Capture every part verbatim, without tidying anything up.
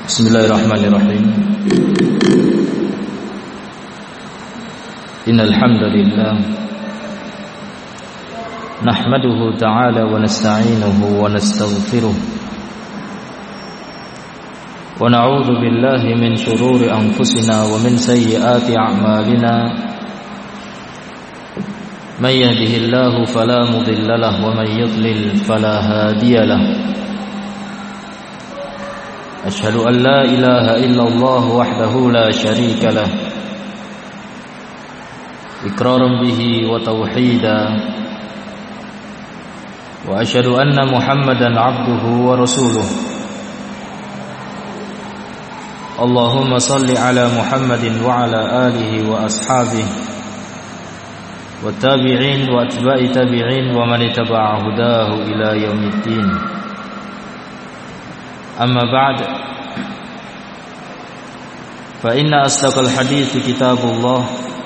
Bismillahirrahmanirrahim. Innal hamdalillah nahmaduhu ta'ala wa nasta'inuhu wa nastaghfiruh wa na'udzu billahi min shururi anfusina wa min sayyiati a'malina. May yahdihillahu fala mudilla lahu wa may yudlil fala hadiya lahu. Asyhadu an la ilaha illallah wahdahu la syarika lah iqraran bihi wa tauhida wa asyhadu anna Muhammadan abduhu wa rasuluh. Allahumma salli ala Muhammadin wa ala alihi wa ashabihi wa tabi'in wa atba'i tabi'in wa man ittaba'a hudahu ila yaumiddin. Amma ba'd, fa inna asdaqal hadithi kitabullah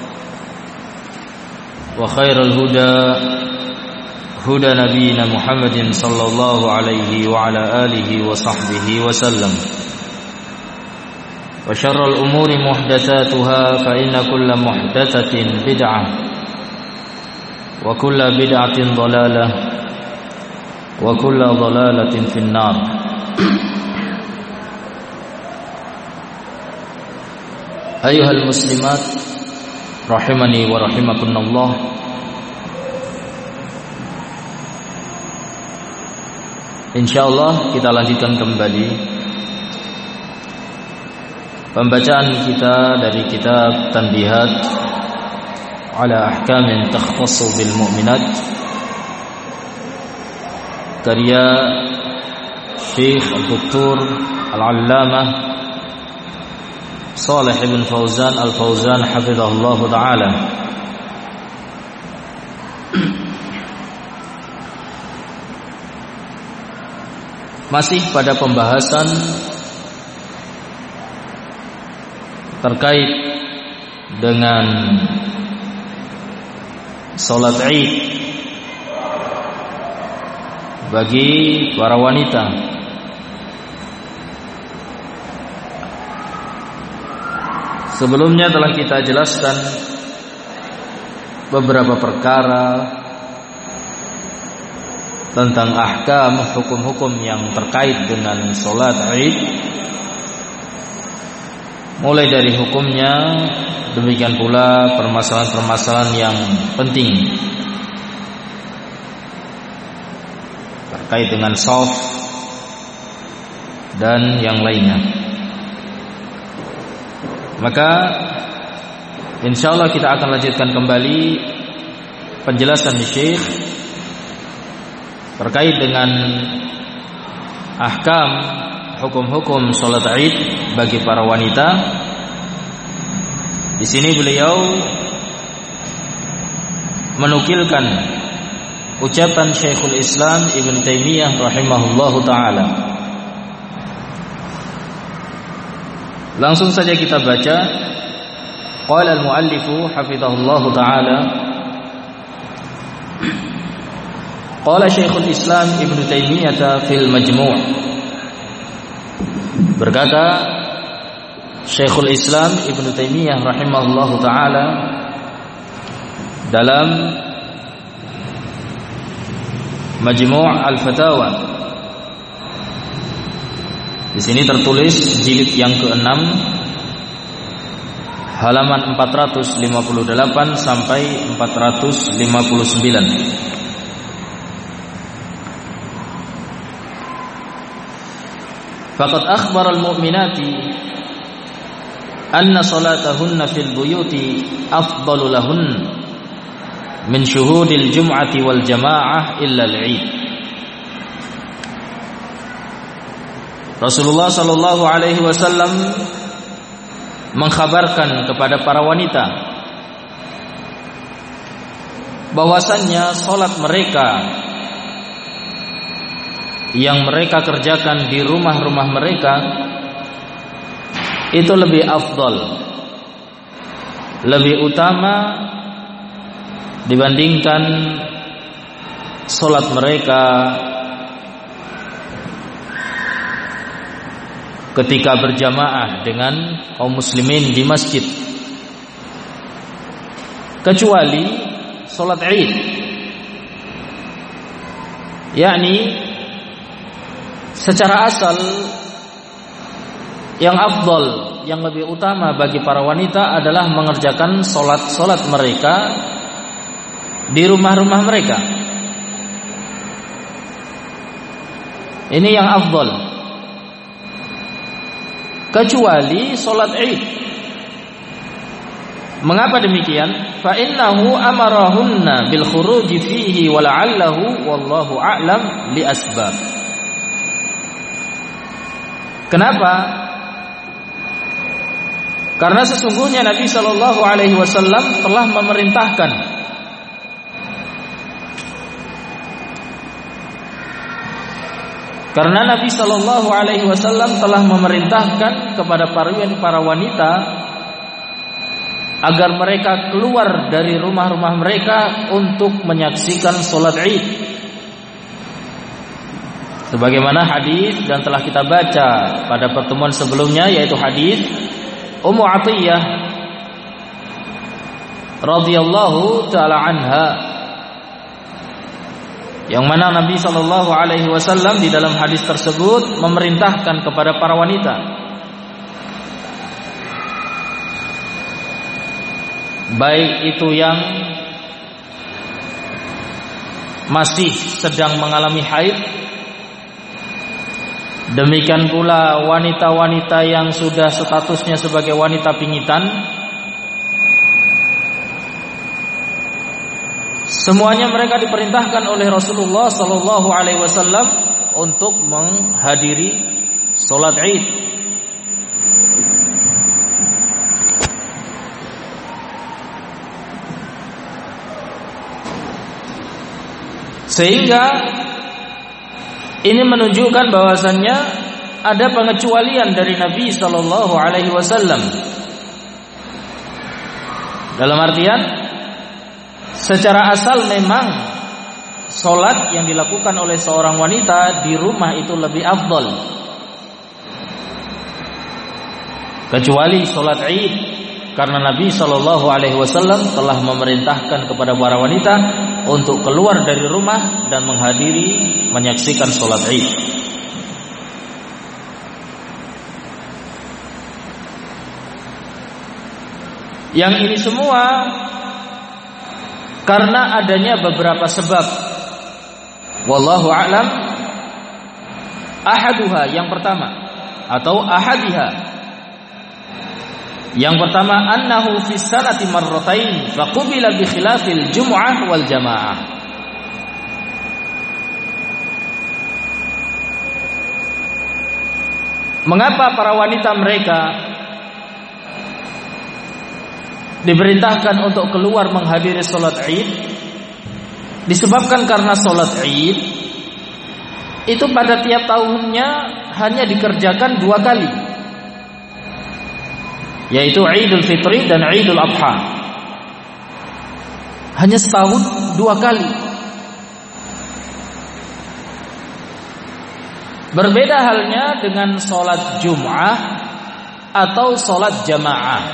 wa khairal huda huda nabiyyina Muhammadin sallallahu alaihi wa ala alihi wa sahbihi wa sallam. Wa syarrul umuri muhdatsatuha, fa inna kulla muhdatsatin bid'ah wa kulla bid'atin dhalalah wa kulla dhalalatin finnar. Ayuhal muslimat rahimani wa rahimakumullah. Insyaallah kita lanjutkan kembali pembacaan kita dari kitab Tanbihat ala ahkamin takhtassu bil mu'minat karya Syekh Al-Doktor Al-Allamah Shalih bin Fauzan Al-Fauzan hafizahullah ta'ala. Masih pada pembahasan terkait dengan salat Id bagi para wanita. Sebelumnya telah kita jelaskan beberapa perkara tentang ahkam, hukum-hukum yang terkait dengan salat Id, mulai dari hukumnya, demikian pula permasalahan-permasalahan yang penting terkait dengan shaf dan yang lainnya. Maka insyaallah kita akan lanjutkan kembali penjelasan Syekh terkait dengan ahkam, hukum-hukum salat Id bagi para wanita. Di sini beliau menukilkan ucapan Syekhul Islam Ibn Taimiyah rahimahullahu taala. Langsung saja kita baca. Qala al-muallifu hafizahullahu ta'ala, qala Syekhul Islam Ibn Taimiyah fil Majmu', berkata Syekhul Islam Ibn Taimiyah rahimahullahu ta'ala dalam Majmu' al-Fatawa. Di sini tertulis jilid yang keenam, halaman empat ratus lima puluh delapan sampai empat ratus lima puluh sembilan. Faqad akhbara al-mu'minati anna salatahunna fil buyuti afdalu lahun min syuhudil jum'ati wal jamaa'ah illa al-'id. Rasulullah sallallahu alaihi wasallam mengkhabarkan kepada para wanita bahwasannya salat mereka yang mereka kerjakan di rumah-rumah mereka itu lebih afdal, lebih utama dibandingkan salat mereka ketika berjamaah dengan kaum muslimin di masjid, kecuali salat Id, yakni secara asal yang afdal, yang lebih utama bagi para wanita adalah mengerjakan salat-salat mereka di rumah-rumah mereka. Ini yang afdal, kecuali salat Id. Mengapa demikian? Fa innahu amarahunna bil khuruji fihi wa la'allahu wallahu a'lam li asbab. Kenapa? Karena sesungguhnya Nabi sallallahu alaihi wasallam telah memerintahkan Karena Nabi sallallahu alaihi wasallam telah memerintahkan kepada para wanita agar mereka keluar dari rumah-rumah mereka untuk menyaksikan salat Id. Sebagaimana hadis dan telah kita baca pada pertemuan sebelumnya, yaitu hadis Ummu Athiyyah radhiyallahu taala anha, yang mana Nabi sallallahu alaihi wasallam di dalam hadis tersebut memerintahkan kepada para wanita, baik itu yang masih sedang mengalami haid, demikian pula wanita-wanita yang sudah statusnya sebagai wanita pingitan, semuanya mereka diperintahkan oleh Rasulullah sallallahu alaihi wasallam untuk menghadiri salat Id. Sehingga ini menunjukkan bahwasannya ada pengecualian dari Nabi sallallahu alaihi wasallam. Dalam artian, secara asal memang solat yang dilakukan oleh seorang wanita di rumah itu lebih afdal, kecuali solat Id, karena Nabi sallallahu alaihi wasallam telah memerintahkan kepada para wanita untuk keluar dari rumah dan menghadiri, menyaksikan solat Id. Yang ini semua karena adanya beberapa sebab. Wallahu a'lam. Ahaduha, yang pertama, atau ahadiha, yang pertama, annahu fi sanati marratain faqubila bi khilafil jum'ah wal jamaah. Mengapa para wanita mereka diperintahkan untuk keluar menghadiri salat Id? Disebabkan karena salat Id itu pada tiap tahunnya hanya dikerjakan dua kali, yaitu Idul Fitri dan Idul Adha. Hanya setahun dua kali. Berbeda halnya dengan salat Jum'ah atau salat jamaah.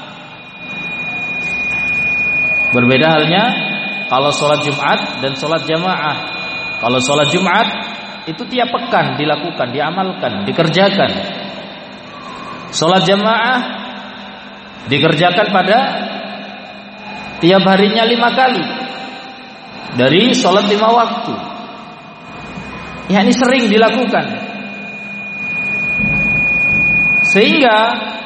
Berbeda halnya kalau salat Jumat dan salat jamaah. Kalau salat Jumat itu tiap pekan dilakukan, diamalkan, dikerjakan. Salat jamaah dikerjakan pada tiap harinya lima kali dari salat lima waktu. Ya, ini sering dilakukan. Sehingga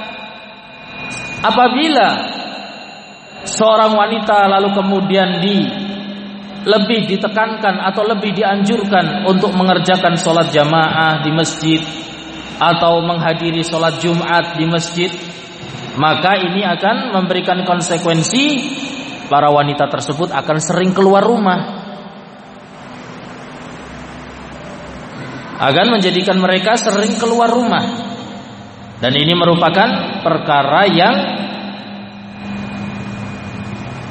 apabila seorang wanita lalu kemudian di lebih ditekankan atau lebih dianjurkan untuk mengerjakan sholat jamaah di masjid atau menghadiri sholat Jumat di masjid, maka ini akan memberikan konsekuensi para wanita tersebut akan sering keluar rumah, akan menjadikan mereka sering keluar rumah, dan ini merupakan perkara yang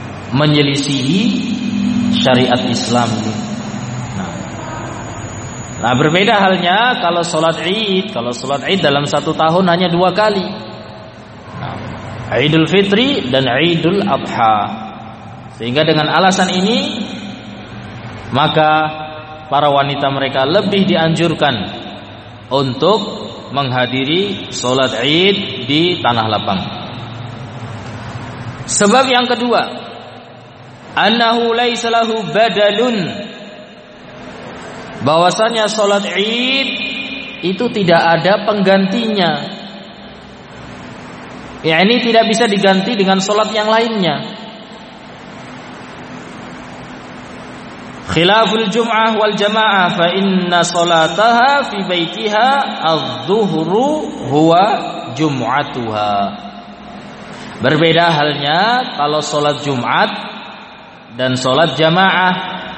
menyelisihi syariat Islam. Nah, Nah, berbeda halnya kalau sholat Id. Kalau sholat Id dalam satu tahun hanya dua kali. Nah, Idul Fitri dan Idul Adha. Sehingga dengan alasan ini, maka para wanita mereka lebih dianjurkan untuk menghadiri sholat Id di tanah lapang. Sebab yang kedua, annahu laisa lahu badalun, bahwasanya sholat Id itu tidak ada penggantinya. Ya, ini tidak bisa diganti dengan sholat yang lainnya. Khilaful Jum'ah wal Jamaah, fa inna sholataha fi baitiha adh-dhuhru huwa jum'atuha. Berbeda halnya kalau sholat Jumat dan sholat jamaah,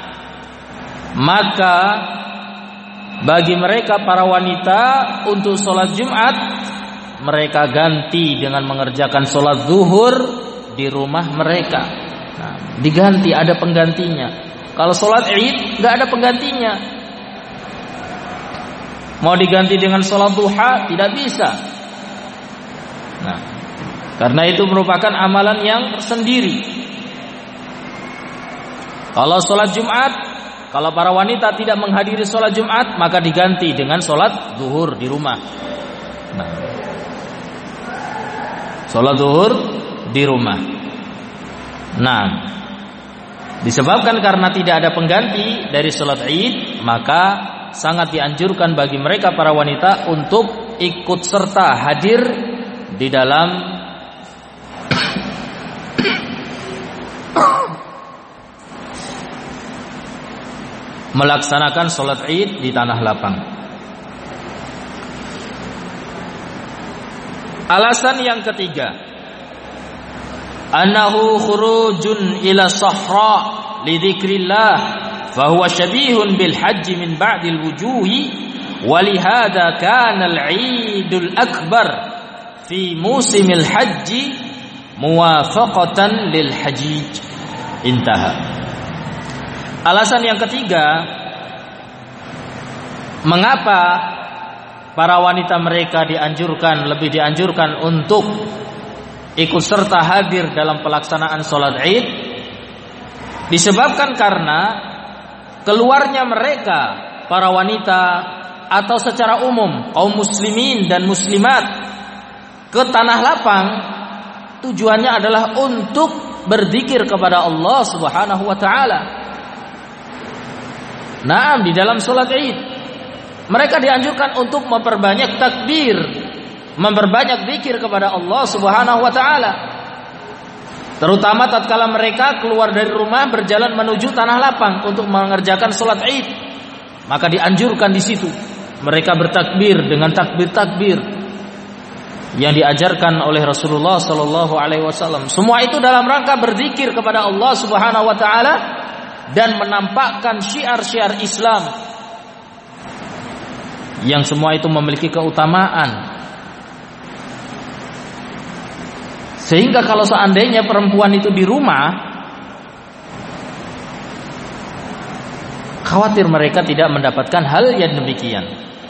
maka bagi mereka para wanita untuk sholat Jumat, mereka ganti dengan mengerjakan sholat zuhur di rumah mereka. Nah, diganti, ada penggantinya. Kalau sholat Id nggak ada penggantinya. Mau diganti dengan sholat duha tidak bisa. Nah, karena itu merupakan amalan yang tersendiri. Kalau sholat Jumat, kalau para wanita tidak menghadiri sholat Jumat, maka diganti dengan sholat zuhur di rumah. Nah, sholat zuhur di rumah. Nah, disebabkan karena tidak ada pengganti dari sholat Id, maka sangat dianjurkan bagi mereka para wanita untuk ikut serta hadir di dalam melaksanakan sholat Id di tanah lapang. Alasan yang ketiga, annahu khurujun ila sahra li dzikrillah fa huwa syabihun bil hajj min ba'dil wujuhi wa li hadza kana al 'idul akbar fi musimil hajj muwafaqatan lil hajij. Intaha. Alasan yang ketiga, mengapa para wanita mereka dianjurkan, lebih dianjurkan untuk ikut serta hadir dalam pelaksanaan sholat Id, disebabkan karena keluarnya mereka para wanita atau secara umum kaum muslimin dan muslimat ke tanah lapang, tujuannya adalah untuk berzikir kepada Allah Subhanahu wa taala. Nah, di dalam sholat Id mereka dianjurkan untuk memperbanyak takbir, memperbanyak zikir kepada Allah Subhanahu wa taala. Terutama tatkala mereka keluar dari rumah berjalan menuju tanah lapang untuk mengerjakan sholat Id, maka dianjurkan di situ mereka bertakbir dengan takbir-takbir yang diajarkan oleh Rasulullah sallallahu alaihi wasallam. Semua itu dalam rangka berzikir kepada Allah Subhanahu wa taala dan menampakkan syiar-syiar Islam yang semua itu memiliki keutamaan. Sehingga kalau seandainya perempuan itu di rumah, khawatir mereka tidak mendapatkan hal yang demikian.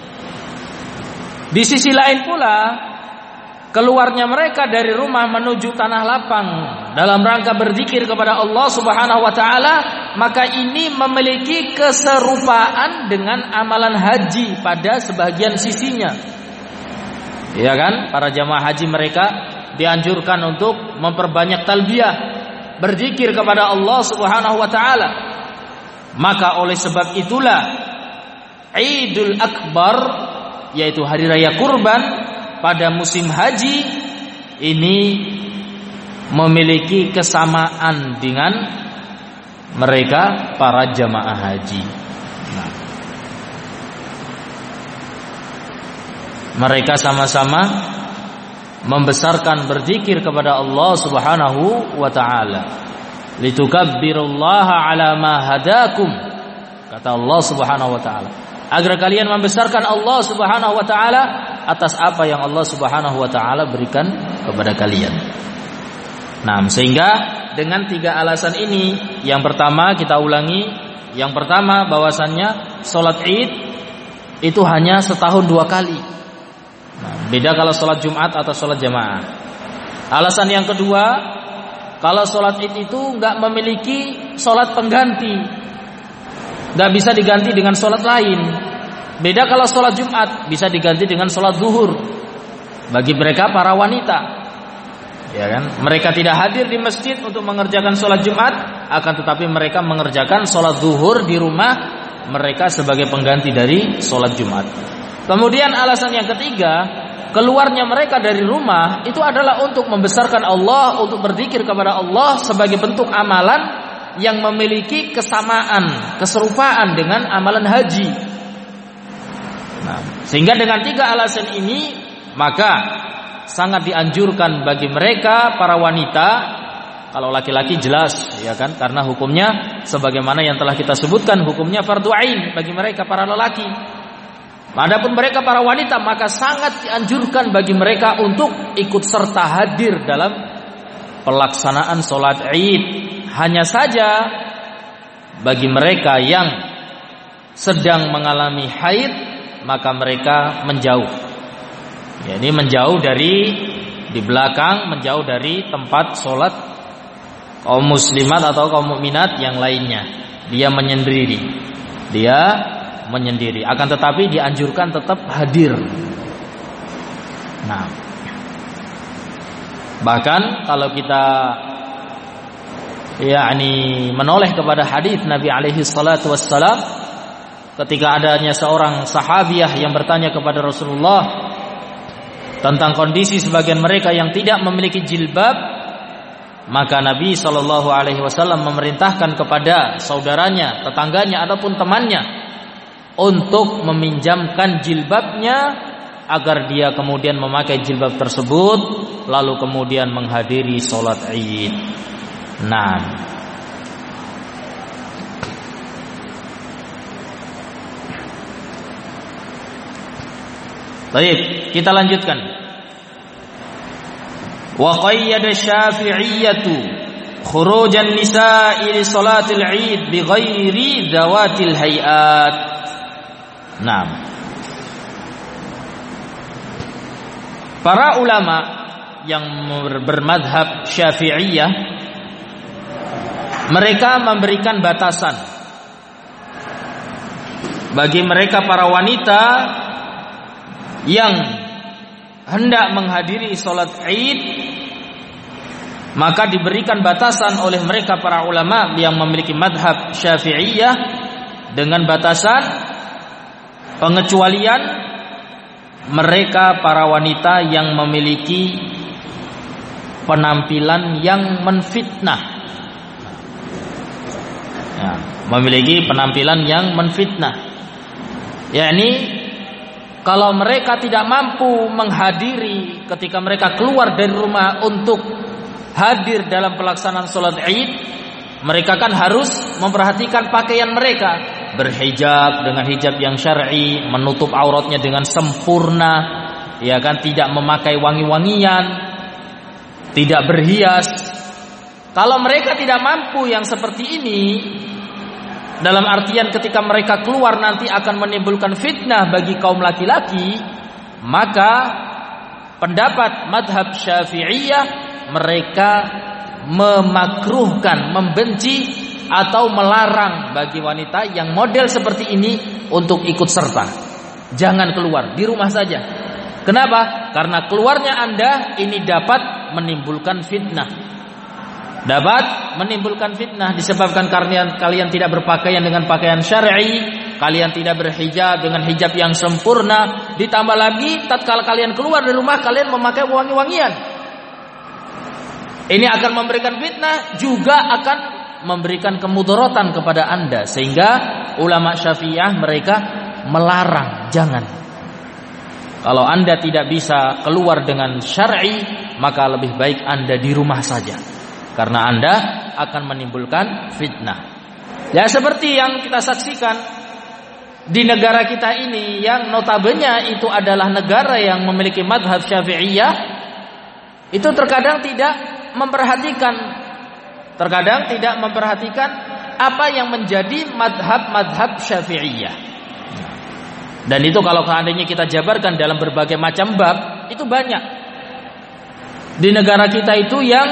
Di sisi lain pula, keluarnya mereka dari rumah menuju tanah lapang dalam rangka berzikir kepada Allah Subhanahu wa taala, maka ini memiliki keserupaan dengan amalan haji pada sebagian sisinya. Ya kan? Para jamaah haji mereka dianjurkan untuk memperbanyak talbiyah, berzikir kepada Allah Subhanahu wa taala. Maka oleh sebab itulah Idul Akbar, yaitu hari raya kurban pada musim haji ini memiliki kesamaan dengan mereka para jamaah haji. Nah, mereka sama-sama membesarkan berzikir kepada Allah Subhanahu wa taala. Litukabbirullaha ala ma hadakum, kata Allah Subhanahu wa taala, agar kalian membesarkan Allah Subhanahu wa taala atas apa yang Allah Subhanahu wa taala berikan kepada kalian. Nah, sehingga dengan tiga alasan ini, yang pertama kita ulangi, yang pertama bahwasannya salat Id itu hanya setahun dua kali. Nah, beda kalau sholat Jumat atau sholat jamaah. Alasan yang kedua, kalau sholat Id itu nggak memiliki sholat pengganti, nggak bisa diganti dengan sholat lain. Beda kalau sholat Jumat bisa diganti dengan sholat zuhur bagi mereka para wanita, ya kan? Mereka tidak hadir di masjid untuk mengerjakan sholat Jumat, akan tetapi mereka mengerjakan sholat zuhur di rumah mereka sebagai pengganti dari sholat Jumat. Kemudian alasan yang ketiga, keluarnya mereka dari rumah itu adalah untuk membesarkan Allah, untuk berzikir kepada Allah sebagai bentuk amalan yang memiliki kesamaan, keserupaan dengan amalan haji. Nah, sehingga dengan tiga alasan ini maka sangat dianjurkan bagi mereka para wanita. Kalau laki-laki jelas, ya kan, karena hukumnya sebagaimana yang telah kita sebutkan, hukumnya fardu ain bagi mereka para lelaki. Adapun mereka para wanita maka sangat dianjurkan bagi mereka untuk ikut serta hadir dalam pelaksanaan sholat Id. Hanya saja bagi mereka yang sedang mengalami haid maka mereka menjauh. Ya, ini menjauh dari di belakang, menjauh dari tempat sholat kaum muslimat atau kaum mukminat yang lainnya. Dia menyendiri. Dia menyendiri. Akan tetapi dianjurkan tetap hadir. Nah, bahkan kalau kita yakni menoleh kepada hadis Nabi alaihi salatu wassalam, ketika adanya seorang sahabiah yang bertanya kepada Rasulullah tentang kondisi sebagian mereka yang tidak memiliki jilbab, maka Nabi shallallahu alaihi wasallam memerintahkan kepada saudaranya, tetangganya ataupun temannya untuk meminjamkan jilbabnya agar dia kemudian memakai jilbab tersebut lalu kemudian menghadiri sholat Id. Nah, baik, kita lanjutkan. Wa qayyada Syafi'iyyatu khurujan nisa'i li salatil Id bi ghairi dawatil hayat. Nah, para ulama yang bermadhab Syafi'iyah mereka memberikan batasan bagi mereka para wanita yang hendak menghadiri sholat Id, maka diberikan batasan oleh mereka para ulama yang memiliki madhab Syafi'iyah dengan batasan pengecualian mereka para wanita yang memiliki penampilan yang menfitnah, ya, memiliki penampilan yang menfitnah, yakni kalau mereka tidak mampu menghadiri ketika mereka keluar dari rumah untuk hadir dalam pelaksanaan sholat Id, mereka kan harus memperhatikan pakaian mereka, berhijab dengan hijab yang syar'i, menutup auratnya dengan sempurna, ya kan, tidak memakai wangi-wangian, tidak berhias. Kalau mereka tidak mampu yang seperti ini, dalam artian ketika mereka keluar nanti akan menimbulkan fitnah bagi kaum laki-laki, maka pendapat madhab Syafi'iyah mereka memakruhkan, membenci atau melarang bagi wanita yang model seperti ini untuk ikut serta. Jangan keluar, di rumah saja. Kenapa? Karena keluarnya Anda ini dapat menimbulkan fitnah. Dapat menimbulkan fitnah disebabkan kalian kalian tidak berpakaian dengan pakaian syar'i, kalian tidak berhijab dengan hijab yang sempurna, ditambah lagi tatkala kalian keluar dari rumah kalian memakai wangi-wangian. Ini akan memberikan fitnah, juga akan memberikan kemudaratan kepada Anda, sehingga ulama Syafi'iyah mereka melarang, jangan. Kalau Anda tidak bisa keluar dengan syar'i, maka lebih baik Anda di rumah saja, karena Anda akan menimbulkan fitnah. Ya, seperti yang kita saksikan di negara kita ini, yang notabene itu adalah negara yang memiliki madhab Syafi'iyah, itu terkadang tidak memperhatikan, terkadang tidak memperhatikan apa yang menjadi madhab-madhab Syafi'iyah. Dan itu kalau seandainya kita jabarkan dalam berbagai macam bab, itu banyak. Di negara kita itu yang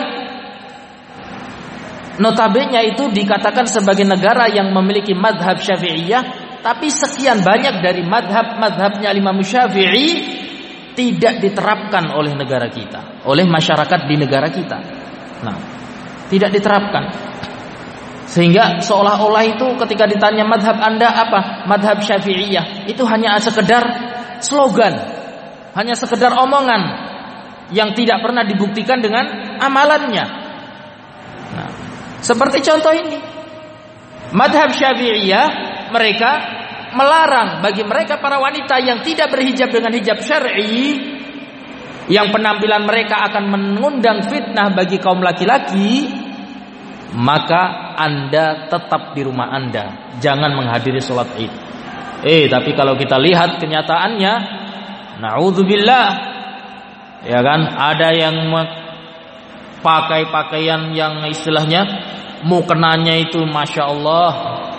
notabene itu dikatakan sebagai negara yang memiliki madhab Syafi'iyah, tapi sekian banyak dari madhab-madhabnya Imam Syafi'i tidak diterapkan oleh negara kita, oleh masyarakat di negara kita. Nah, tidak diterapkan. Sehingga seolah-olah itu ketika ditanya madhab Anda apa? Madhab Syafi'iyah. Itu hanya sekedar slogan, hanya sekedar omongan yang tidak pernah dibuktikan dengan amalannya. Nah, seperti contoh ini, madhab Syafi'iyah, mereka melarang bagi mereka para wanita yang tidak berhijab dengan hijab syar'i, yang penampilan mereka akan mengundang fitnah bagi kaum laki-laki, maka Anda tetap di rumah Anda, jangan menghadiri sholat Id. Eh, tapi kalau kita lihat kenyataannya, na'udzubillah, ya kan, ada yang pakai pakaian yang istilahnya mukenanya itu masya Allah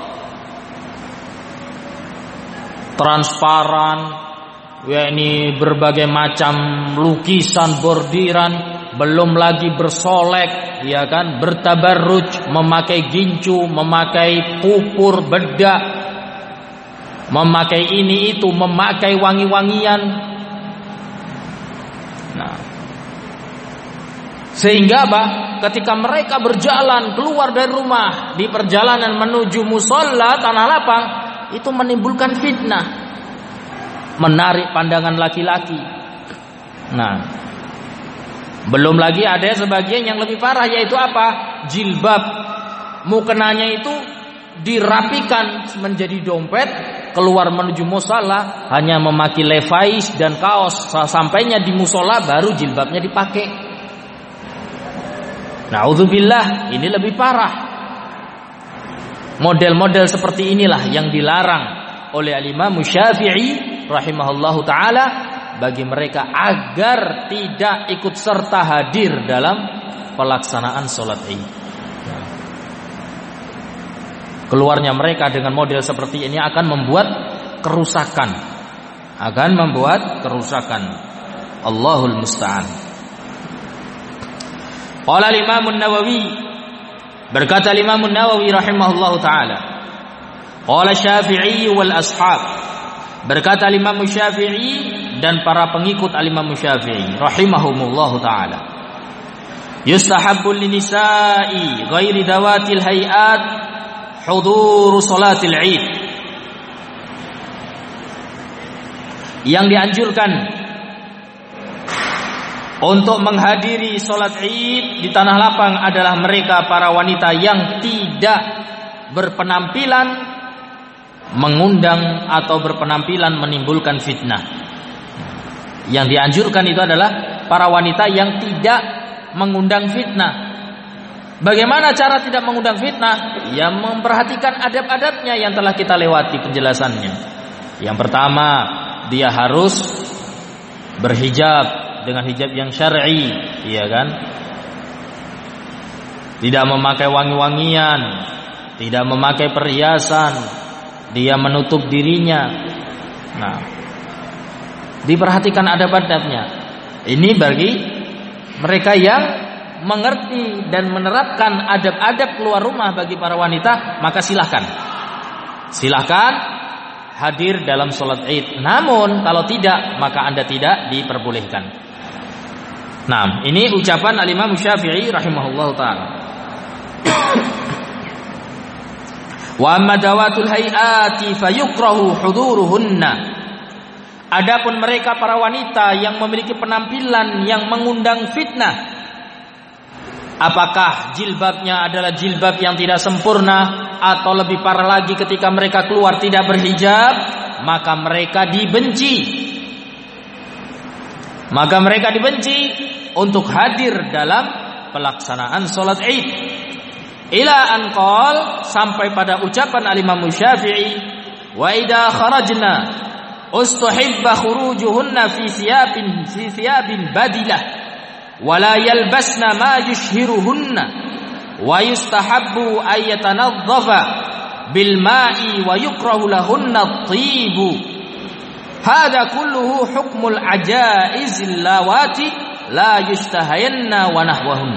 transparan, ya ini berbagai macam lukisan, bordiran, belum lagi bersolek, ya kan, bertabarruj, memakai gincu, memakai pupur, bedak, memakai ini itu, memakai wangi-wangian. Nah, sehingga bah, ketika mereka berjalan keluar dari rumah di perjalanan menuju musola tanah lapang, itu menimbulkan fitnah, menarik pandangan laki-laki. Nah, belum lagi ada sebagian yang lebih parah, yaitu apa? Jilbab, mukenanya itu dirapikan menjadi dompet, keluar menuju musola hanya memakai levi's dan kaos, sampainya di musola baru jilbabnya dipakai. Na'udzubillah, ini lebih parah. Model-model seperti inilah yang dilarang oleh Imam Syafi'i rahimahullahu taala bagi mereka agar tidak ikut serta hadir dalam pelaksanaan sholat Id. Keluarnya mereka dengan model seperti ini akan membuat kerusakan, akan membuat kerusakan. Allahul musta'an. Qala Imam An-Nawawi, berkata Imam An-Nawawi rahimahullahu taala, qala Syafi'i wal ashab, berkata Imam Syafi'i dan para pengikut Imam Syafi'i rahimahumullahu taala, yustahabbu linisa'i ghairi dawatil hayat hudur salatil Id. Yang dianjurkan untuk menghadiri sholat Id di tanah lapang adalah mereka para wanita yang tidak berpenampilan mengundang atau berpenampilan menimbulkan fitnah. Yang dianjurkan itu adalah para wanita yang tidak mengundang fitnah. Bagaimana cara tidak mengundang fitnah? Ya, memperhatikan adab-adabnya yang telah kita lewati penjelasannya. Yang pertama, dia harus berhijab dengan hijab yang syar'i, iya kan? Tidak memakai wangi-wangian, tidak memakai perhiasan, dia menutup dirinya. Nah, diperhatikan adab-adabnya. Ini bagi mereka yang mengerti dan menerapkan adab-adab keluar rumah bagi para wanita, maka silahkan, silahkan hadir dalam sholat Id. Namun kalau tidak, maka Anda tidak diperbolehkan. Nah, ini ucapan Al-Imam Syafi'i rahimahullahu ta'ala. Wa amma dawatul hayati fayukrahu huduruhunna. Adapun mereka para wanita yang memiliki penampilan yang mengundang fitnah, apakah jilbabnya adalah jilbab yang tidak sempurna, atau lebih parah lagi ketika mereka keluar tidak berhijab, maka mereka dibenci. Maka mereka dibenci untuk hadir dalam pelaksanaan sholat Id. Ila an qol, sampai pada ucapan Al-Imam Syafi'i, wa idza kharajna ustuhibba khurujuhunna fi thiyabin fi thiyabin badilah wa la yalbasna ma yushhiruhunna wa yustahabbu ay yatanadhafa bil ma'i wa yukrahu lahunna at-tibu Hada kulluhu hukmul ajaizil lawati la yustahayanna wa nahwahun.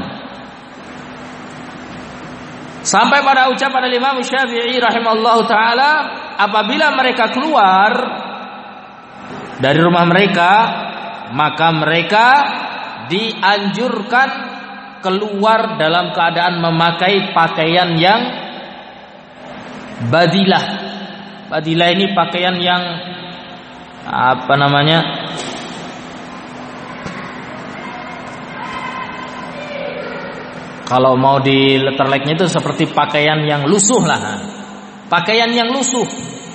Sampai pada ucapan Imam Syafi'i rahimahullahu taala, apabila mereka keluar dari rumah mereka, maka mereka dianjurkan keluar dalam keadaan memakai pakaian yang badilah. Badilah ini pakaian yang apa namanya? Kalau mau di letterleknya itu seperti pakaian yang lusuh lah. Pakaian yang lusuh.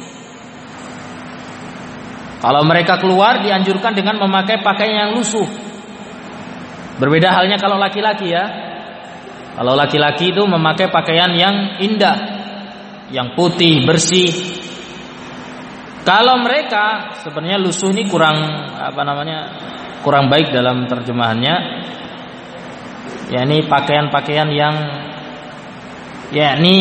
Kalau mereka keluar dianjurkan dengan memakai pakaian yang lusuh. Berbeda halnya kalau laki-laki ya. Kalau laki-laki itu memakai pakaian yang indah, yang putih, bersih. Kalau mereka sebenarnya lusuh ini kurang apa namanya? kurang baik dalam terjemahannya. Ya ini pakaian-pakaian yang ya ini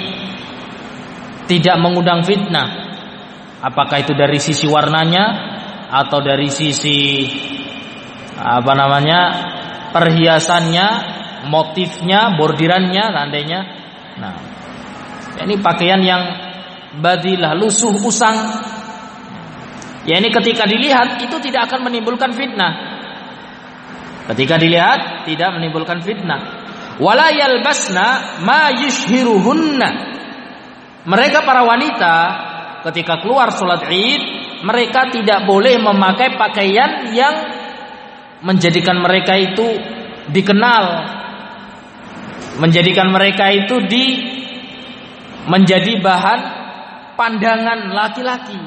tidak mengundang fitnah. Apakah itu dari sisi warnanya atau dari sisi apa namanya perhiasannya, motifnya, bordirannya, seandainya. Nah, ini pakaian yang badilah, lusuh, usang. Ya ini ketika dilihat itu tidak akan menimbulkan fitnah. Ketika dilihat tidak menimbulkan fitnah. Wala yalbasna ma yushhiruhunna. Mereka para wanita ketika keluar sholat Id, mereka tidak boleh memakai pakaian yang menjadikan mereka itu dikenal, menjadikan mereka itu di menjadi bahan pandangan laki-laki.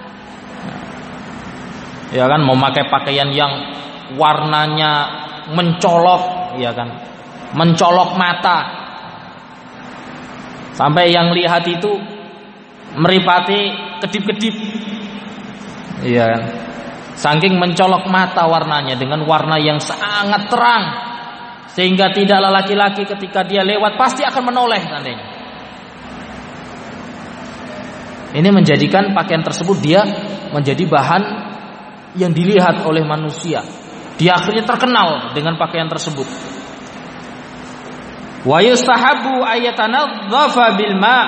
Ya kan, memakai pakaian yang warnanya mencolok, ya kan, mencolok mata, sampai yang lihat itu meripati kedip-kedip, ya kan, saking mencolok mata warnanya dengan warna yang sangat terang, sehingga tidaklah laki-laki ketika dia lewat pasti akan menoleh seandainya. Ini menjadikan pakaian tersebut dia menjadi bahan yang dilihat oleh manusia. Dia akhirnya terkenal dengan pakaian tersebut. Wa yustahabu ayatanadzafa bil ma'.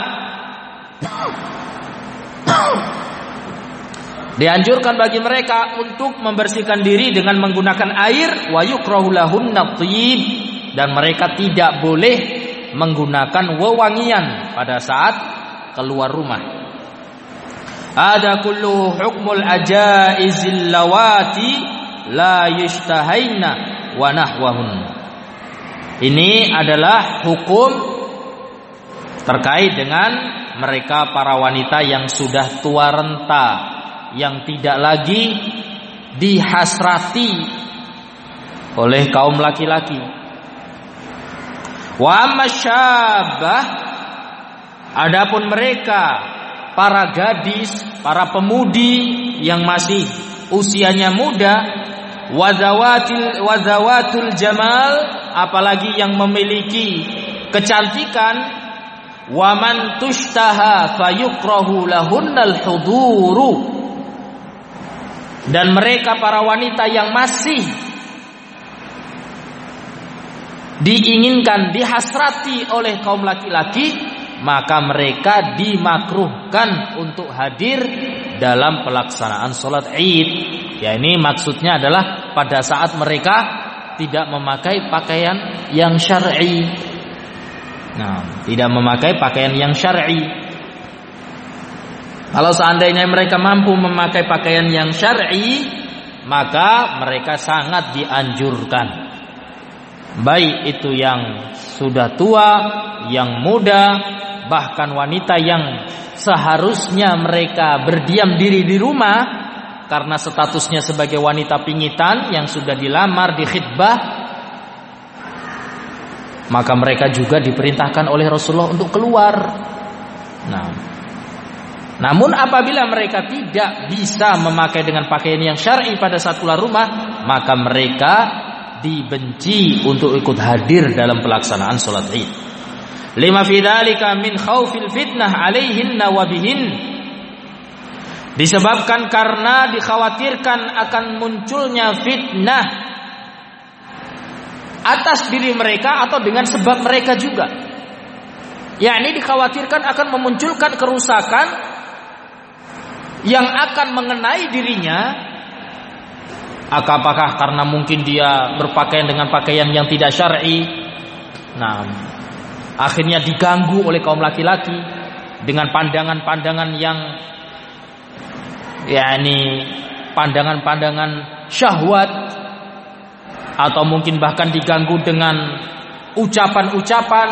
Dianjurkan bagi mereka untuk membersihkan diri dengan menggunakan air. Wa yukrahu lahunna thib, dan mereka tidak boleh menggunakan wewangian pada saat keluar rumah. Ada kullu hukmul ajaizil lawati la yushtahaina wa nahwahun. Ini adalah hukum terkait dengan mereka para wanita yang sudah tua renta, yang tidak lagi dihasrati oleh kaum laki-laki. Wa amma syabah, adapun mereka para gadis, para pemudi yang masih usianya muda, wazawatil wazawatul jamal, apalagi yang memiliki kecantikan, waman tushtaha fayukrahu lahunnal huduru, dan mereka para wanita yang masih diinginkan, dihasrati oleh kaum laki-laki, maka mereka dimakruhkan untuk hadir dalam pelaksanaan sholat Id. Ya, ini maksudnya adalah pada saat mereka tidak memakai pakaian yang syar'i. Nah, tidak memakai pakaian yang syar'i. Kalau seandainya mereka mampu memakai pakaian yang syar'i, maka mereka sangat dianjurkan. Baik itu yang sudah tua, yang muda, bahkan wanita yang seharusnya mereka berdiam diri di rumah karena statusnya sebagai wanita pingitan yang sudah dilamar, dikhitbah, maka mereka juga diperintahkan oleh Rasulullah untuk keluar. Nah, namun apabila mereka tidak bisa memakai dengan pakaian yang syar'i pada saat keluar rumah, maka mereka dibenci untuk ikut hadir dalam pelaksanaan sholat Id. Lima fi dzalika min khaufil fitnah alaihinna wa bihin, Disebabkan karena dikhawatirkan akan munculnya fitnah atas diri mereka atau dengan sebab mereka juga. Yakni dikhawatirkan akan memunculkan kerusakan yang akan mengenai dirinya. Apakah karena mungkin dia berpakaian dengan pakaian yang tidak syar'i, nah akhirnya diganggu oleh kaum laki-laki dengan pandangan-pandangan yang yakni pandangan-pandangan syahwat, atau mungkin bahkan diganggu dengan ucapan-ucapan,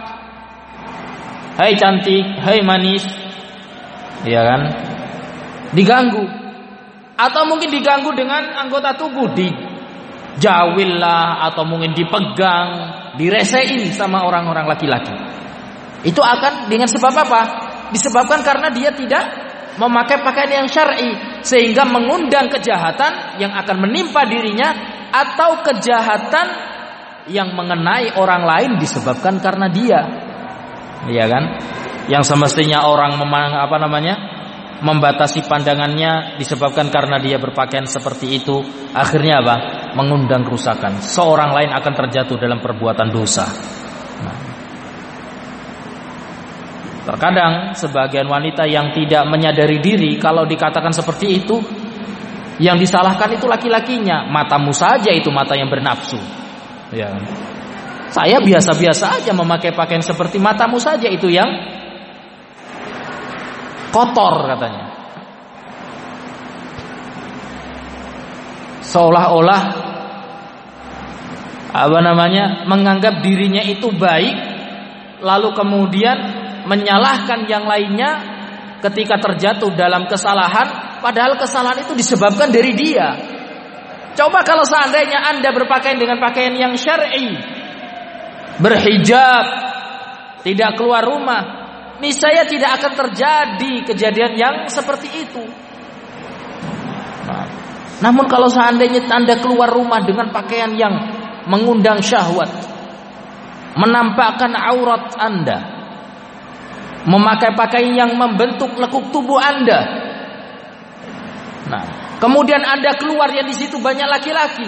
"Hai cantik, hai manis," ya kan? Diganggu. Atau mungkin diganggu dengan anggota tubuh, dijawil lah, atau mungkin dipegang, diresein sama orang-orang laki-laki. Itu akan dengan sebab apa? Disebabkan karena dia tidak memakai pakaian yang syar'i, sehingga mengundang kejahatan yang akan menimpa dirinya atau kejahatan yang mengenai orang lain disebabkan karena dia, iya kan? Yang semestinya orang memang apa namanya membatasi pandangannya disebabkan karena dia berpakaian seperti itu, akhirnya apa? Mengundang kerusakan. Seorang lain akan terjatuh dalam perbuatan dosa. Nah, terkadang sebagian wanita yang tidak menyadari diri, kalau dikatakan seperti itu, yang disalahkan itu laki-lakinya. Matamu saja itu mata yang bernafsu. Ya. Saya biasa-biasa aja memakai pakaian seperti matamu saja itu yang kotor katanya. Seolah-olah apa namanya menganggap dirinya itu baik, lalu kemudian menyalahkan yang lainnya ketika terjatuh dalam kesalahan, padahal kesalahan itu disebabkan dari dia. Coba kalau seandainya Anda berpakaian dengan pakaian yang syar'i, berhijab, tidak keluar rumah, niscaya tidak akan terjadi kejadian yang seperti itu. Nah, namun kalau seandainya Anda keluar rumah dengan pakaian yang mengundang syahwat, menampakkan aurat Anda, memakai pakaian yang membentuk lekuk tubuh Anda, nah, kemudian Anda keluar yang di situ banyak laki-laki,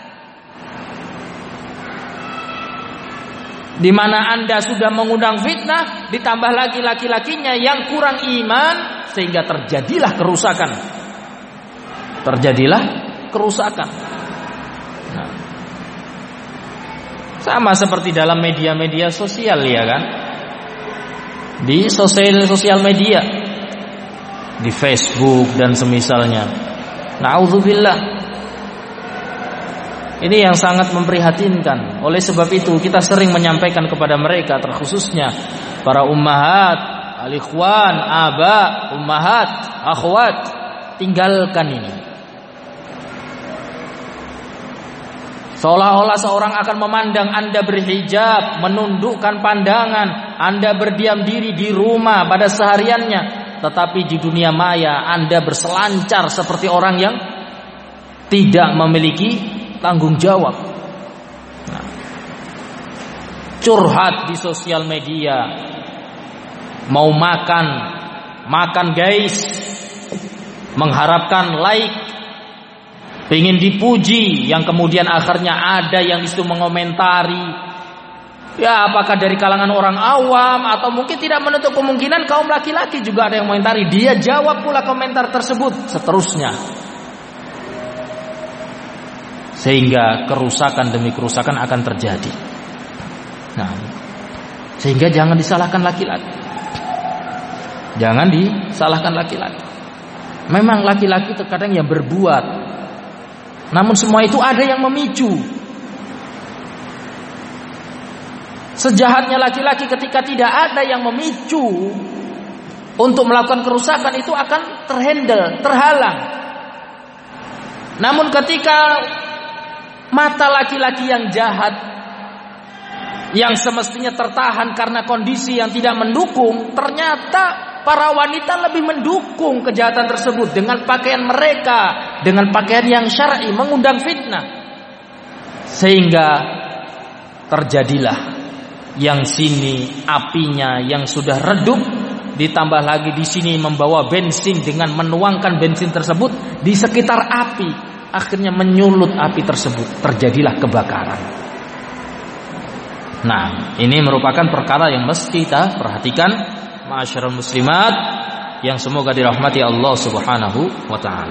di mana Anda sudah mengundang fitnah, ditambah lagi laki-lakinya yang kurang iman, sehingga terjadilah kerusakan. Terjadilah kerusakan. Nah, sama seperti dalam media-media sosial, ya kan? Di sosial sosial media, di Facebook dan semisalnya. Na'udzubillah. Ini yang sangat memprihatinkan. Oleh sebab itu kita sering menyampaikan kepada mereka, terkhususnya para ummahat, al-ikhwan, aba, ummahat, akhwat, tinggalkan ini. Seolah-olah seorang akan memandang Anda berhijab, menundukkan pandangan, Anda berdiam diri di rumah pada sehariannya, tetapi di dunia maya Anda berselancar seperti orang yang tidak memiliki tanggung jawab. Nah, curhat di sosial media, mau makan, makan guys, mengharapkan like, pengen dipuji, yang kemudian akhirnya ada yang disitu mengomentari. Ya, apakah dari kalangan orang awam atau mungkin tidak menutup kemungkinan kaum laki-laki juga ada yang mengomentari. Dia jawab pula komentar tersebut, seterusnya. Sehingga kerusakan demi kerusakan akan terjadi. Nah, sehingga jangan disalahkan laki-laki. Jangan disalahkan laki-laki. Memang laki-laki terkadang yang berbuat, namun semua itu ada yang memicu. Sejahatnya laki-laki ketika tidak ada yang memicu untuk melakukan kerusakan, itu akan terhandle, terhalang. Namun ketika mata laki-laki yang jahat, yang semestinya tertahan karena kondisi yang tidak mendukung, ternyata para wanita lebih mendukung kejahatan tersebut dengan pakaian mereka, dengan pakaian yang syar'i, mengundang fitnah. Sehingga terjadilah yang sini apinya yang sudah redup ditambah lagi di sini membawa bensin dengan menuangkan bensin tersebut di sekitar api, akhirnya menyulut api tersebut, terjadilah kebakaran. Nah, ini merupakan perkara yang mesti kita perhatikan, ma'asyiral muslimat, yang semoga dirahmati Allah Subhanahu wa taala.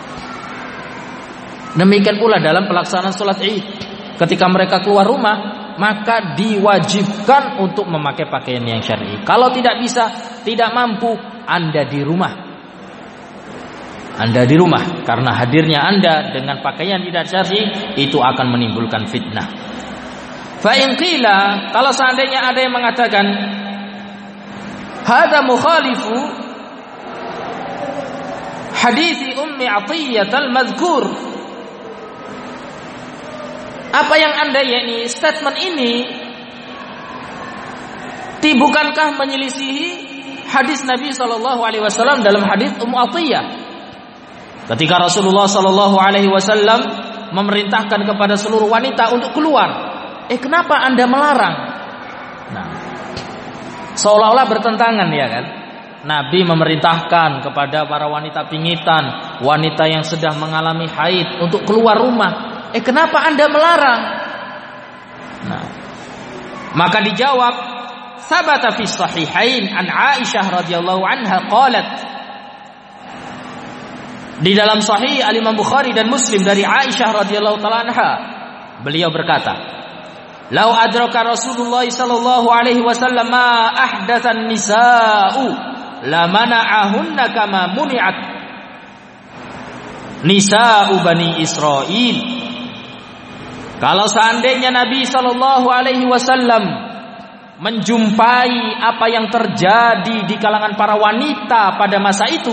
Demikian pula dalam pelaksanaan salat Id, ketika mereka keluar rumah, maka diwajibkan untuk memakai pakaian yang syar'i. Kalau tidak bisa, tidak mampu, Anda di rumah. Anda di rumah, karena hadirnya Anda dengan pakaian tidak syar'i itu akan menimbulkan fitnah. Fa in qila, kalau seandainya ada yang mengatakan hada mukhalifu hadithi Ummi Athiyyah al-madhkur, apa yang Anda yakni statement ini bukankah menyelisihi hadis Nabi sallallahu alaihi wasallam dalam hadis Ummu Athiyyah ketika Rasulullah sallallahu alaihi wasallam memerintahkan kepada seluruh wanita untuk keluar? Eh kenapa Anda melarang? Nah, seolah-olah bertentangan ya kan? Nabi memerintahkan kepada para wanita pingitan, wanita yang sedang mengalami haid untuk keluar rumah. Eh kenapa Anda melarang? Nah, maka dijawab, sabata fi sahihain an Aisyah radhiyallahu anha qalat. Di dalam sahih Al-Imam Bukhari dan Muslim dari Aisyah radhiyallahu taala anha, beliau berkata, "Lau adraka Rasulullah sallallahu alaihi wasallam ma ahdatsan nisa'u la mana'ahunna kama muni'at nisa'u Bani Israil." Kalau seandainya Nabi sallallahu alaihi wasallam menjumpai apa yang terjadi di kalangan para wanita pada masa itu,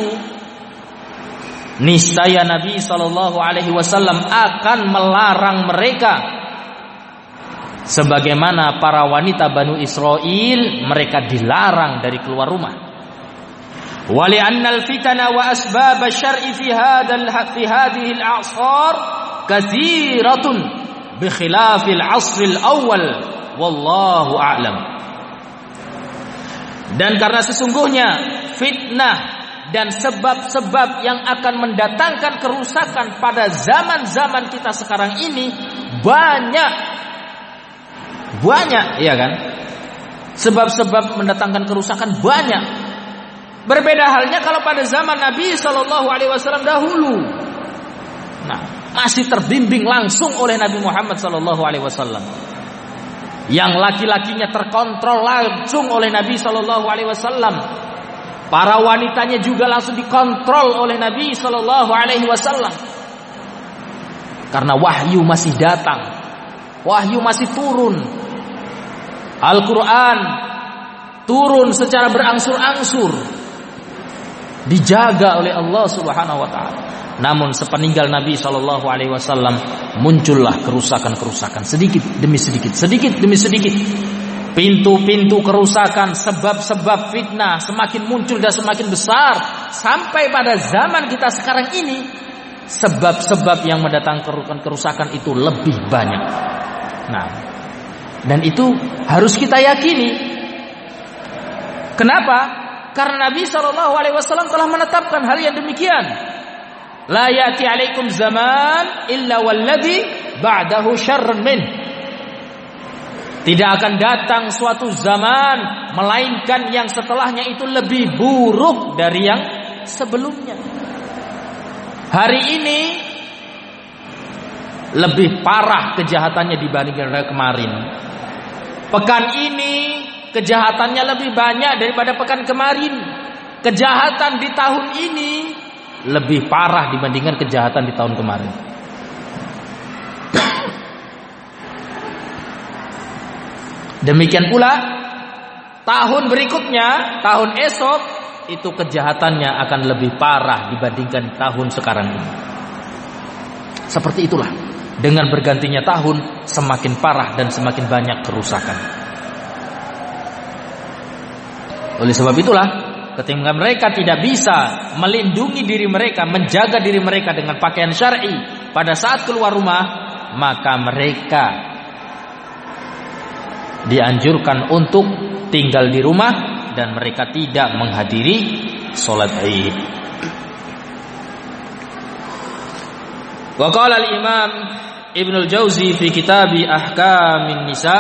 niscaya Nabi sallallahu alaihi wasallam akan melarang mereka sebagaimana para wanita Banu Israil mereka dilarang dari keluar rumah. Wa li'anna al-fitana wa asbab asy-syar'i fi hadzal fi hadhihi al-a'sar katsiratun bi khilafil 'asr al-awwal wallahu a'lam. Dan karena sesungguhnya fitnah dan sebab-sebab yang akan mendatangkan kerusakan pada zaman-zaman kita sekarang ini banyak. Banyak, iya kan? Sebab-sebab mendatangkan kerusakan banyak. Berbeda halnya kalau pada zaman Nabi sallallahu alaihi wasallam dahulu. Nah, masih terbimbing langsung oleh Nabi Muhammad sallallahu alaihi wasallam. Yang laki-lakinya terkontrol langsung oleh Nabi sallallahu alaihi wasallam. Para wanitanya juga langsung dikontrol oleh Nabi sallallahu alaihi wasallam. Karena wahyu masih datang. Wahyu masih turun. Al-Quran turun secara berangsur-angsur, dijaga oleh Allah Subhanahu wa taala. Namun sepeninggal Nabi sallallahu alaihi wasallam muncullah kerusakan-kerusakan sedikit demi sedikit, sedikit demi sedikit. Pintu-pintu kerusakan, sebab-sebab fitnah semakin muncul dan semakin besar sampai pada zaman kita sekarang ini sebab-sebab yang mendatangkan kerusakan itu lebih banyak. Nah, dan itu harus kita yakini. Kenapa? Karena Nabi sallallahu alaihi wasallam telah menetapkan hal yang demikian. La ya'ti 'alaikum zaman illa walladhi ba'dahu syarrun min. Tidak akan datang suatu zaman melainkan yang setelahnya itu lebih buruk dari yang sebelumnya. Hari ini lebih parah kejahatannya dibandingkan dari kemarin. Pekan ini kejahatannya lebih banyak daripada pekan kemarin. Kejahatan di tahun ini lebih parah dibandingkan kejahatan di tahun kemarin. Demikian pula tahun berikutnya, tahun esok itu kejahatannya akan lebih parah dibandingkan tahun sekarang ini. Seperti itulah, dengan bergantinya tahun semakin parah dan semakin banyak kerusakan. Oleh sebab itulah, ketika mereka tidak bisa melindungi diri mereka, menjaga diri mereka dengan pakaian syar'i pada saat keluar rumah, maka mereka dianjurkan untuk tinggal di rumah dan mereka tidak menghadiri salat Id. Wa qala al-Imam Ibnu al-Jauzi fi kitab Ahkamin Nisa,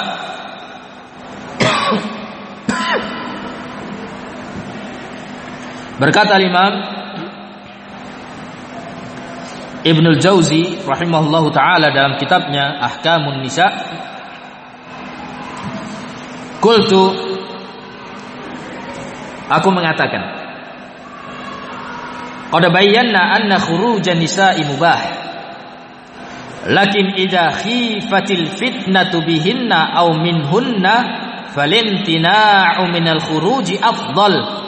berkata Imam Ibnu al-Jauzi rahimahullahu taala dalam kitabnya Ahkamun Nisa, qultu, aku mengatakan, qad bayyana anna khurujan nisa'i mubah, lakin idza khifatil fitnatu bihinna aw minhunna falintina'u minal khuruji afdal.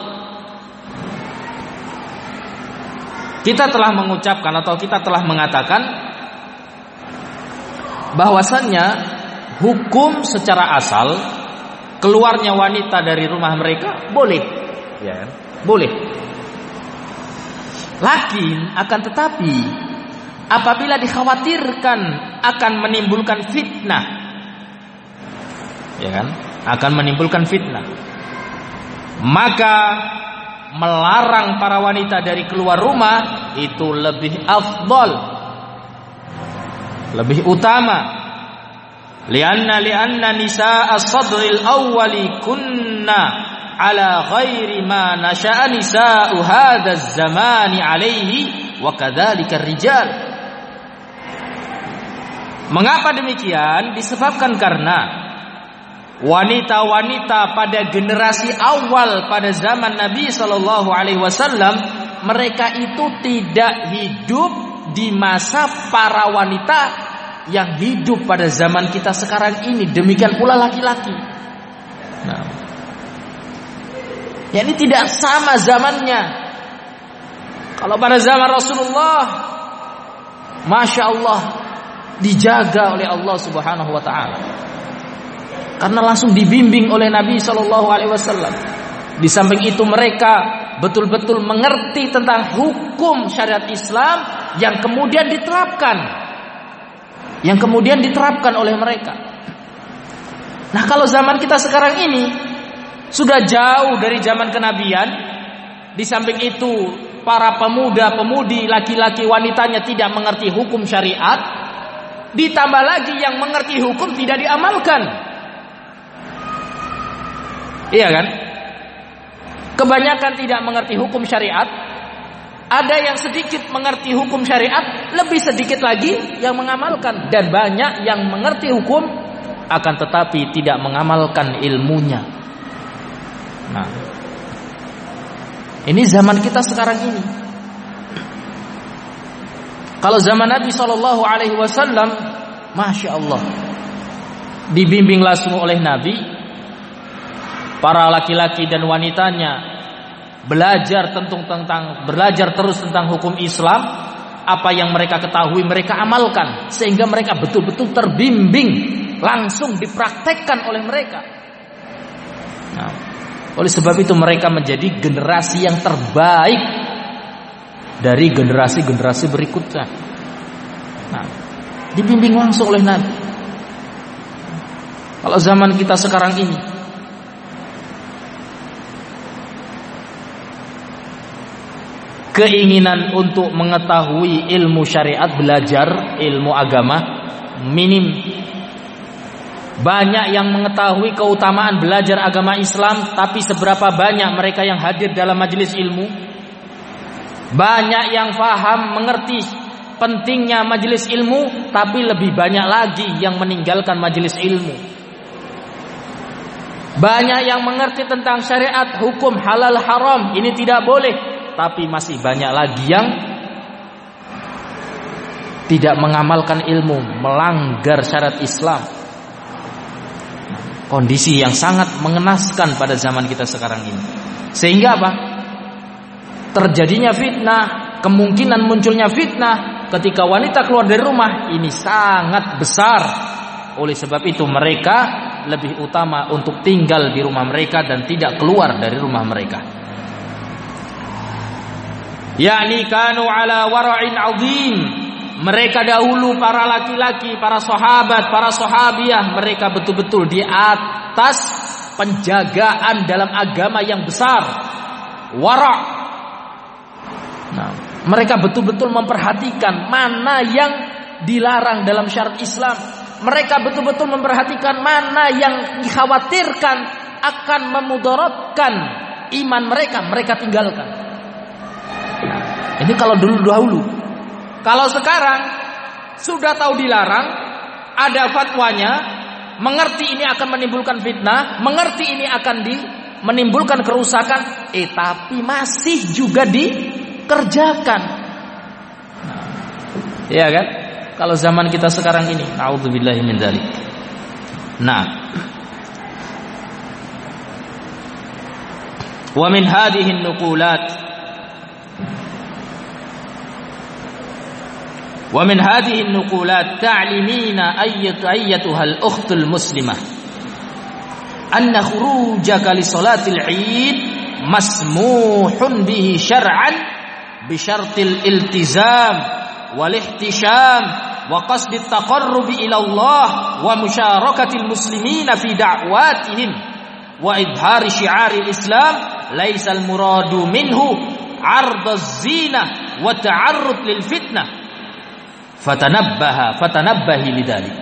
Kita telah mengucapkan atau kita telah mengatakan bahwasannya hukum secara asal keluarnya wanita dari rumah mereka boleh, ya, boleh. Lakin akan tetapi apabila dikhawatirkan akan menimbulkan fitnah, ya kan, akan menimbulkan fitnah, maka melarang para wanita dari keluar rumah itu lebih afdal, lebih utama. Lianna lianna nisaa as-sadril awwali kunna ala ghairi ma nasha'a nisaa'u hadha az-zamani alaihi wa kadzalika ar-rijal. Mengapa demikian? Disebabkan karena wanita-wanita pada generasi awal pada zaman Nabi sallallahu alaihi wasallam, mereka itu tidak hidup di masa para wanita yang hidup pada zaman kita sekarang ini. Demikian pula laki-laki. Nah, ya ini tidak sama zamannya. Kalau pada zaman Rasulullah, Masya Allah, dijaga oleh Allah Subhanahu wa ta'ala, karena langsung dibimbing oleh Nabi Shallallahu Alaihi Wasallam. Di samping itu mereka betul-betul mengerti tentang hukum syariat Islam yang kemudian diterapkan, yang kemudian diterapkan oleh mereka. Nah, kalau zaman kita sekarang ini sudah jauh dari zaman kenabian. Di samping itu para pemuda-pemudi, laki-laki, wanitanya tidak mengerti hukum syariat. Ditambah lagi yang mengerti hukum tidak diamalkan. Iya kan? Kebanyakan tidak mengerti hukum syariat. Ada yang sedikit mengerti hukum syariat, lebih sedikit lagi yang mengamalkan. Dan banyak yang mengerti hukum akan tetapi tidak mengamalkan ilmunya. Nah, ini zaman kita sekarang ini. Kalau zaman Nabi Shallallahu Alaihi Wasallam, Masya Allah, dibimbing langsung oleh Nabi, para laki-laki dan wanitanya belajar tentang tentang belajar terus tentang hukum Islam. Apa yang mereka ketahui mereka amalkan, sehingga mereka betul-betul terbimbing, langsung dipraktekkan oleh mereka. Nah, oleh sebab itu mereka menjadi generasi yang terbaik dari generasi-generasi berikutnya. Nah, dibimbing langsung oleh Nabi. Kalau zaman kita sekarang ini, keinginan untuk mengetahui ilmu syariat, belajar ilmu agama minim. Banyak yang mengetahui keutamaan belajar agama Islam, tapi seberapa banyak mereka yang hadir dalam majelis ilmu? Banyak yang faham, mengerti pentingnya majelis ilmu, tapi lebih banyak lagi yang meninggalkan majelis ilmu. Banyak yang mengerti tentang syariat, hukum halal haram, ini tidak boleh, tapi masih banyak lagi yang tidak mengamalkan ilmu, melanggar syariat Islam. Kondisi yang sangat mengenaskan pada zaman kita sekarang ini. Sehingga apa? Terjadinya fitnah, kemungkinan munculnya fitnah ketika wanita keluar dari rumah ini sangat besar. Oleh sebab itu mereka lebih utama untuk tinggal di rumah mereka dan tidak keluar dari rumah mereka. Yani kanu ala wara'in azim. Mereka dahulu para laki-laki, para sahabat, para sahabiah, mereka betul-betul di atas penjagaan dalam agama yang besar, wara'. Nah, mereka betul-betul memperhatikan mana yang dilarang dalam syariat Islam. Mereka betul-betul memperhatikan mana yang dikhawatirkan akan memudaratkan iman mereka, mereka tinggalkan. Nah, ini kalau dulu-dahulu. Kalau sekarang sudah tahu dilarang, ada fatwanya, mengerti ini akan menimbulkan fitnah, mengerti ini akan di, menimbulkan kerusakan, eh tapi masih juga dikerjakan. Nah, ya kan? Kalau zaman kita sekarang ini, a'udzubillahi min dzalik. Nah, wa min hadhihi an-nuqulat wa min hadhihi an-nuqulat ta'limina ayyatuha al-ukhtul muslimah anna khurujaka li salatil 'id masmuhun bihi syar'an bi syartil iltizam wal ihtisham wa qasdi at-taqarrub ila Allah wa musyarakati al-muslimina fi da'watihim wa idhari syi'ari al-islam laisa al-muradu minhu 'ardh az-zinah wa ta'arrud lil fitnah fatanabbaha fatanabbahi lidzalik.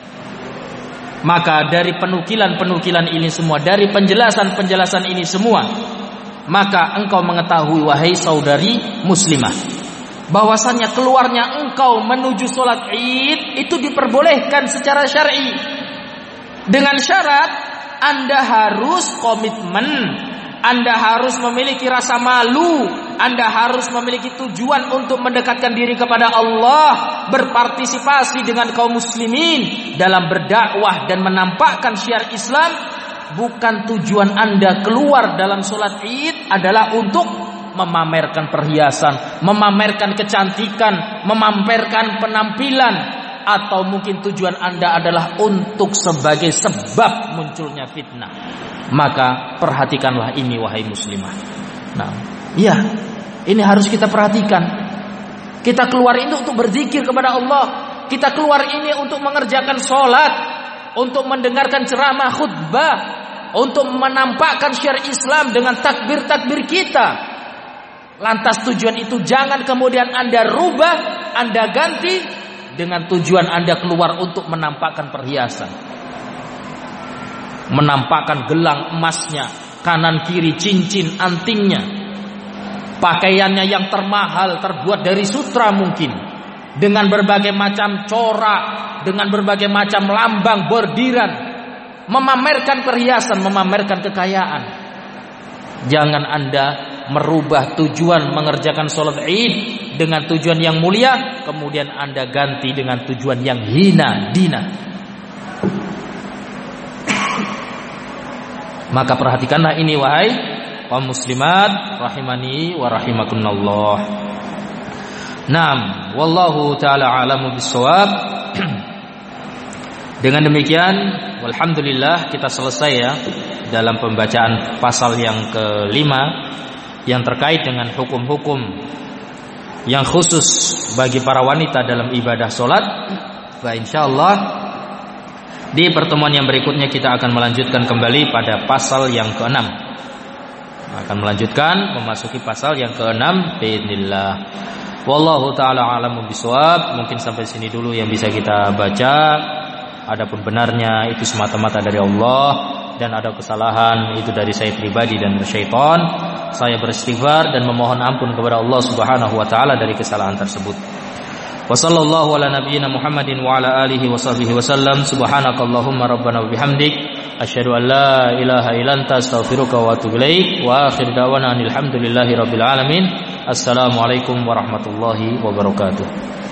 Maka dari penukilan-penukilan ini semua, dari penjelasan-penjelasan ini semua, maka engkau mengetahui wahai saudari muslimah bahwasannya keluarnya engkau menuju sholat Id itu diperbolehkan secara syar'i, dengan syarat Anda harus komitmen, Anda harus memiliki rasa malu, Anda harus memiliki tujuan untuk mendekatkan diri kepada Allah, berpartisipasi dengan kaum muslimin dalam berdakwah dan menampakkan syiar Islam. Bukan tujuan Anda keluar dalam sholat Id adalah untuk memamerkan perhiasan, memamerkan kecantikan, memamerkan penampilan, atau mungkin tujuan Anda adalah untuk sebagai sebab munculnya fitnah. Maka perhatikanlah ini wahai muslimah. Nah, ya, ini harus kita perhatikan. Kita keluar ini untuk berzikir kepada Allah. Kita keluar ini untuk mengerjakan sholat, untuk mendengarkan ceramah khutbah, untuk menampakkan syiar Islam dengan takbir-takbir kita. Lantas tujuan itu jangan kemudian Anda rubah, Anda ganti dengan tujuan Anda keluar untuk menampakkan perhiasan, menampakkan gelang emasnya, kanan kiri cincin antingnya, pakaiannya yang termahal terbuat dari sutra mungkin, dengan berbagai macam corak, dengan berbagai macam lambang bordiran, memamerkan perhiasan, memamerkan kekayaan. Jangan Anda merubah tujuan mengerjakan sholat Id dengan tujuan yang mulia, kemudian Anda ganti dengan tujuan yang hina dina. Maka perhatikanlah ini wahai kaum muslimat rahimani wa rahimakumullah. Naam, wallahu taala alamu bissawab. Dengan demikian, walhamdulillah kita selesai ya dalam pembacaan pasal yang kelima yang terkait dengan hukum-hukum yang khusus bagi para wanita dalam ibadah sholat. Nah, insyaallah di pertemuan yang berikutnya kita akan melanjutkan kembali pada pasal yang keenam. Akan melanjutkan memasuki pasal yang keenam biidznillah. Wallahu taala a'lamu bishawab. Mungkin sampai sini dulu yang bisa kita baca. Adapun benarnya itu semata-mata dari Allah, dan ada kesalahan itu dari saya pribadi dan dari syaitan. Saya beristighfar dan memohon ampun kepada Allah Subhanahu wa taala dari kesalahan tersebut. Wa sallallahu ala nabiyyina Muhammadin wa ala alihi wa sahbihi wasallam. Subhanakallahumma rabbana wa bihamdik asyhadu an la ilaha illa anta astaghfiruka wa atubu ilaik. Wa akhir da'wana alhamdulillahi rabbil alamin. Assalamualaikum warahmatullahi wabarakatuh.